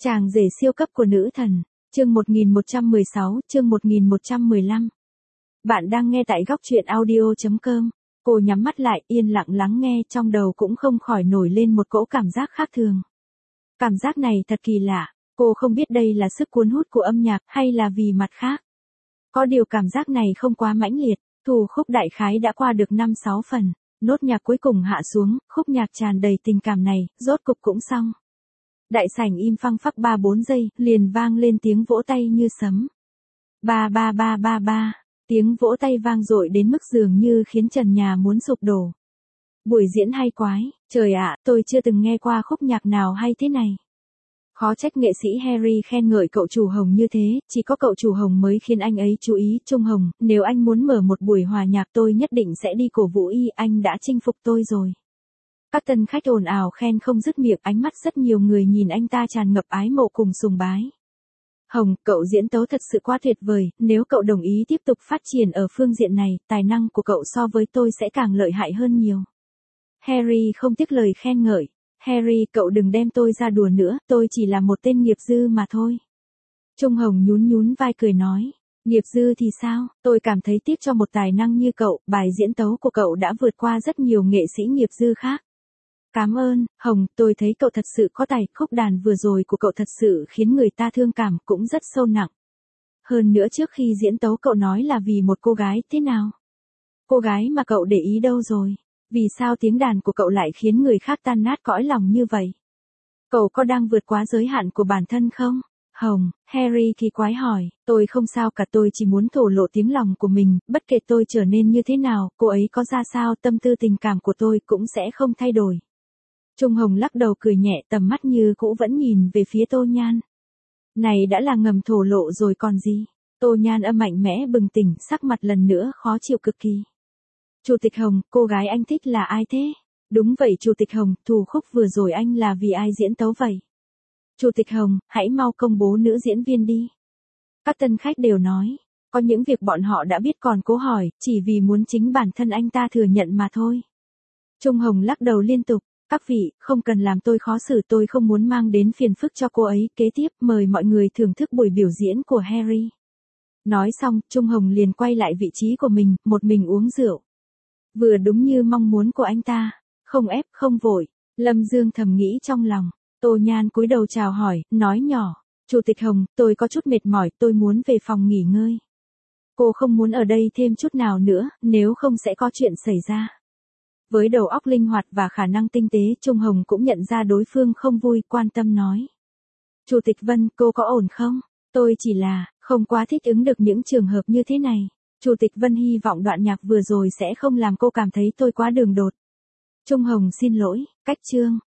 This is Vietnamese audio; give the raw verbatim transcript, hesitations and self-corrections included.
Chàng rể siêu cấp của nữ thần, chương một nghìn một trăm mười sáu, chương một nghìn một trăm mười lăm. Bạn đang nghe tại góc truyện audio chấm com. Cô nhắm mắt lại, yên lặng lắng nghe, trong đầu cũng không khỏi nổi lên một cỗ cảm giác khác thường. Cảm giác này thật kỳ lạ, cô không biết đây là sức cuốn hút của âm nhạc hay là vì mặt khác. Có điều cảm giác này không quá mãnh liệt, thủ khúc đại khái đã qua được năm sáu phần, nốt nhạc cuối cùng hạ xuống, khúc nhạc tràn đầy tình cảm này, rốt cục cũng xong. Đại sảnh im phăng phắc ba bốn giây, liền vang lên tiếng vỗ tay như sấm. Ba ba ba ba ba, tiếng vỗ tay vang dội đến mức dường như khiến trần nhà muốn sụp đổ. Buổi diễn hay quái, trời ạ, tôi chưa từng nghe qua khúc nhạc nào hay thế này. Khó trách nghệ sĩ Harry khen ngợi cậu chủ Hồng như thế, chỉ có cậu chủ Hồng mới khiến anh ấy chú ý. Trung Hồng, nếu anh muốn mở một buổi hòa nhạc tôi nhất định sẽ đi cổ vũ y, anh đã chinh phục tôi rồi. Các tân khách ồn ào khen không dứt miệng, ánh mắt rất nhiều người nhìn anh ta tràn ngập ái mộ cùng sùng bái. Hồng, cậu diễn tấu thật sự quá tuyệt vời, nếu cậu đồng ý tiếp tục phát triển ở phương diện này, tài năng của cậu so với tôi sẽ càng lợi hại hơn nhiều. Harry không tiếc lời khen ngợi. Harry, cậu đừng đem tôi ra đùa nữa, tôi chỉ là một tên nghiệp dư mà thôi. Trung Hồng nhún nhún vai cười nói. Nghiệp dư thì sao, tôi cảm thấy tiếc cho một tài năng như cậu, bài diễn tấu của cậu đã vượt qua rất nhiều nghệ sĩ nghiệp dư khác. Cảm ơn, Hồng, tôi thấy cậu thật sự có tài, khúc đàn vừa rồi của cậu thật sự khiến người ta thương cảm, cũng rất sâu nặng. Hơn nữa trước khi diễn tấu cậu nói là vì một cô gái, thế nào? Cô gái mà cậu để ý đâu rồi? Vì sao tiếng đàn của cậu lại khiến người khác tan nát cõi lòng như vậy? Cậu có đang vượt quá giới hạn của bản thân không? Hồng, Harry kỳ quái hỏi, tôi không sao cả, tôi chỉ muốn thổ lộ tiếng lòng của mình, bất kể tôi trở nên như thế nào, cô ấy có ra sao, tâm tư tình cảm của tôi cũng sẽ không thay đổi. Trung Hồng lắc đầu cười nhẹ, tầm mắt như cũ vẫn nhìn về phía Tô Nhan. Này đã là ngầm thổ lộ rồi còn gì? Tô Nhan âm mạnh mẽ bừng tỉnh, sắc mặt lần nữa khó chịu cực kỳ. Chủ tịch Hồng, cô gái anh thích là ai thế? Đúng vậy Chủ tịch Hồng, thủ khúc vừa rồi anh là vì ai diễn tấu vậy? Chủ tịch Hồng, hãy mau công bố nữ diễn viên đi. Các tân khách đều nói, có những việc bọn họ đã biết còn cố hỏi, chỉ vì muốn chính bản thân anh ta thừa nhận mà thôi. Trung Hồng lắc đầu liên tục, các vị, không cần làm tôi khó xử, tôi không muốn mang đến phiền phức cho cô ấy. Kế tiếp, mời mọi người thưởng thức buổi biểu diễn của Harry. Nói xong, Trung Hồng liền quay lại vị trí của mình, một mình uống rượu. Vừa đúng như mong muốn của anh ta, không ép, không vội. Lâm Dương thầm nghĩ trong lòng. Tô Nhan cúi đầu chào hỏi, nói nhỏ, Chủ tịch Hồng, tôi có chút mệt mỏi, tôi muốn về phòng nghỉ ngơi. Cô không muốn ở đây thêm chút nào nữa, nếu không sẽ có chuyện xảy ra. Với đầu óc linh hoạt và khả năng tinh tế, Trung Hồng cũng nhận ra đối phương không vui, quan tâm nói. Chủ tịch Vân, cô có ổn không? Tôi chỉ là, không quá thích ứng được những trường hợp như thế này. Chủ tịch Vân hy vọng đoạn nhạc vừa rồi sẽ không làm cô cảm thấy tôi quá đường đột. Trung Hồng xin lỗi, cách chương.